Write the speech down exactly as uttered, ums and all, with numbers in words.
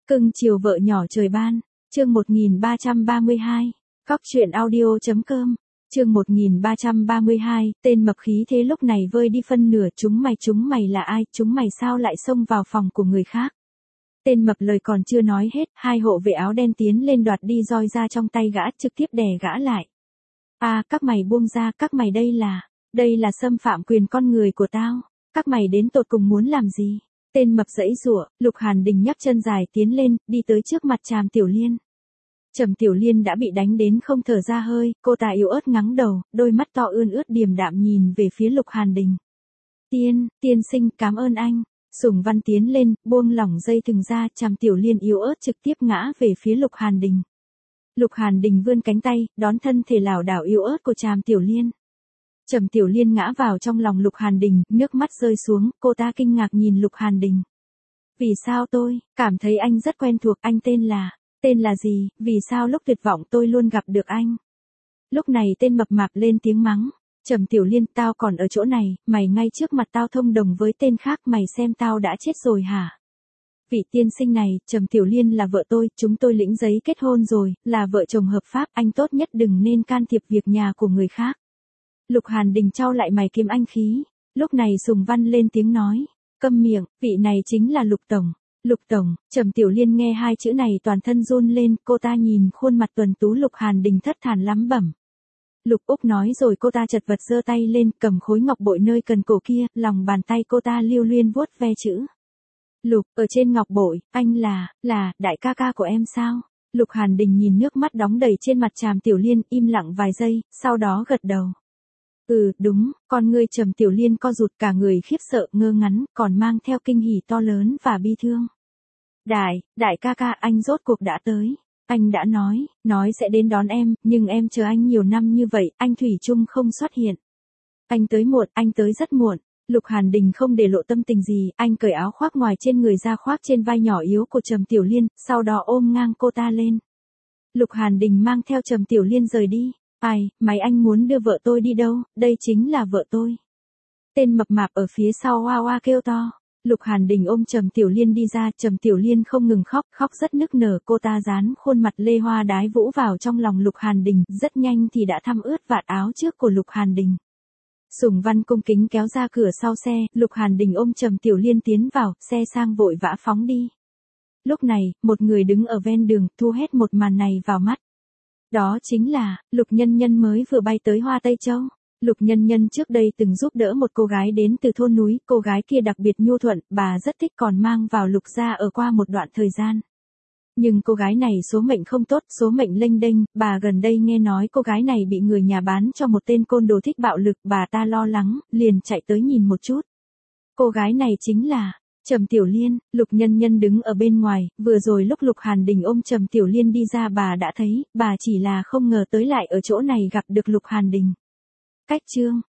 Cưng chiều vợ nhỏ trời ban, chương một nghìn ba trăm ba mươi hai, Cóc truyện audio.com, chương một nghìn ba trăm ba mươi hai, tên mập khí thế lúc này vơi đi phân nửa, chúng mày chúng mày là ai, chúng mày sao lại xông vào phòng của người khác. Tên mập lời còn chưa nói hết, hai hộ vệ áo đen tiến lên đoạt đi roi ra trong tay gã, trực tiếp đè gã lại. À, các mày buông ra, các mày đây là, đây là xâm phạm quyền con người của tao, các mày đến tột cùng muốn làm gì? Tên mập giãy giụa, Lục Hàn Đình nhấc chân dài tiến lên, đi tới trước mặt Tràm Tiểu Liên. Trầm Tiểu Liên đã bị đánh đến không thở ra hơi, cô ta yếu ớt ngắng đầu, đôi mắt to ươn ướt điềm đạm nhìn về phía Lục Hàn Đình. Tiên, tiên sinh cảm ơn anh. Sùng Văn tiến lên, buông lỏng dây thừng ra, Tràm Tiểu Liên yếu ớt trực tiếp ngã về phía Lục Hàn Đình. Lục Hàn Đình vươn cánh tay, đón thân thể lảo đảo yếu ớt của Tràm Tiểu Liên. Trầm Tiểu Liên ngã vào trong lòng Lục Hàn Đình, nước mắt rơi xuống, cô ta kinh ngạc nhìn Lục Hàn Đình. Vì sao tôi, cảm thấy anh rất quen thuộc, anh tên là, tên là gì, vì sao lúc tuyệt vọng tôi luôn gặp được anh? Lúc này tên mập mạp lên tiếng mắng, Trầm Tiểu Liên, tao còn ở chỗ này, mày ngay trước mặt tao thông đồng với tên khác, mày xem tao đã chết rồi hả? Vị tiên sinh này, Trầm Tiểu Liên là vợ tôi, chúng tôi lĩnh giấy kết hôn rồi, là vợ chồng hợp pháp, anh tốt nhất đừng nên can thiệp việc nhà của người khác. Lục Hàn Đình trao lại mày kiếm anh khí. Lúc này Sùng Văn lên tiếng nói, câm miệng, vị này chính là Lục Tổng. Lục Tổng, Trầm Tiểu Liên nghe hai chữ này toàn thân run lên, cô ta nhìn khuôn mặt tuần tú Lục Hàn Đình thất thản lắm bẩm. Lục Úc nói rồi cô ta chật vật giơ tay lên, cầm khối ngọc bội nơi cần cổ kia, lòng bàn tay cô ta lưu luyên vuốt ve chữ. Lục, ở trên ngọc bội, anh là, là, đại ca ca của em sao? Lục Hàn Đình nhìn nước mắt đóng đầy trên mặt Tràm Tiểu Liên, im lặng vài giây, sau đó gật đầu. Ừ, đúng, con ngươi Trầm Tiểu Liên co rụt, cả người khiếp sợ, ngơ ngắn, còn mang theo kinh hỉ to lớn và bi thương. Đại, đại ca ca, anh rốt cuộc đã tới. Anh đã nói, nói sẽ đến đón em, nhưng em chờ anh nhiều năm như vậy, anh thủy chung không xuất hiện. Anh tới muộn, anh tới rất muộn. Lục Hàn Đình không để lộ tâm tình gì, anh cởi áo khoác ngoài trên người ra khoác trên vai nhỏ yếu của Trầm Tiểu Liên, sau đó ôm ngang cô ta lên. Lục Hàn Đình mang theo Trầm Tiểu Liên rời đi. Ai, mày anh muốn đưa vợ tôi đi đâu, đây chính là vợ tôi. Tên mập mạp ở phía sau oa oa kêu to. Lục Hàn Đình ôm Trầm Tiểu Liên đi ra, Trầm Tiểu Liên không ngừng khóc, khóc rất nức nở, cô ta dán khuôn mặt lê hoa đái vũ vào trong lòng Lục Hàn Đình, rất nhanh thì đã thăm ướt vạt áo trước của Lục Hàn Đình. Sùng Văn cung kính kéo ra cửa sau xe, Lục Hàn Đình ôm Trầm Tiểu Liên tiến vào, xe sang vội vã phóng đi. Lúc này, một người đứng ở ven đường, thu hết một màn này vào mắt. Đó chính là, Lục Nhân Nhân mới vừa bay tới Hoa Tây Châu. Lục Nhân Nhân trước đây từng giúp đỡ một cô gái đến từ thôn núi, cô gái kia đặc biệt nhu thuận, bà rất thích còn mang vào Lục gia ở qua một đoạn thời gian. Nhưng cô gái này số mệnh không tốt, số mệnh lênh đênh, bà gần đây nghe nói cô gái này bị người nhà bán cho một tên côn đồ thích bạo lực, bà ta lo lắng, liền chạy tới nhìn một chút. Cô gái này chính là Trầm Tiểu Liên. Lục Nhân Nhân đứng ở bên ngoài, vừa rồi lúc Lục Hàn Đình ôm Trầm Tiểu Liên đi ra bà đã thấy, bà chỉ là không ngờ tới lại ở chỗ này gặp được Lục Hàn Đình. Cách chương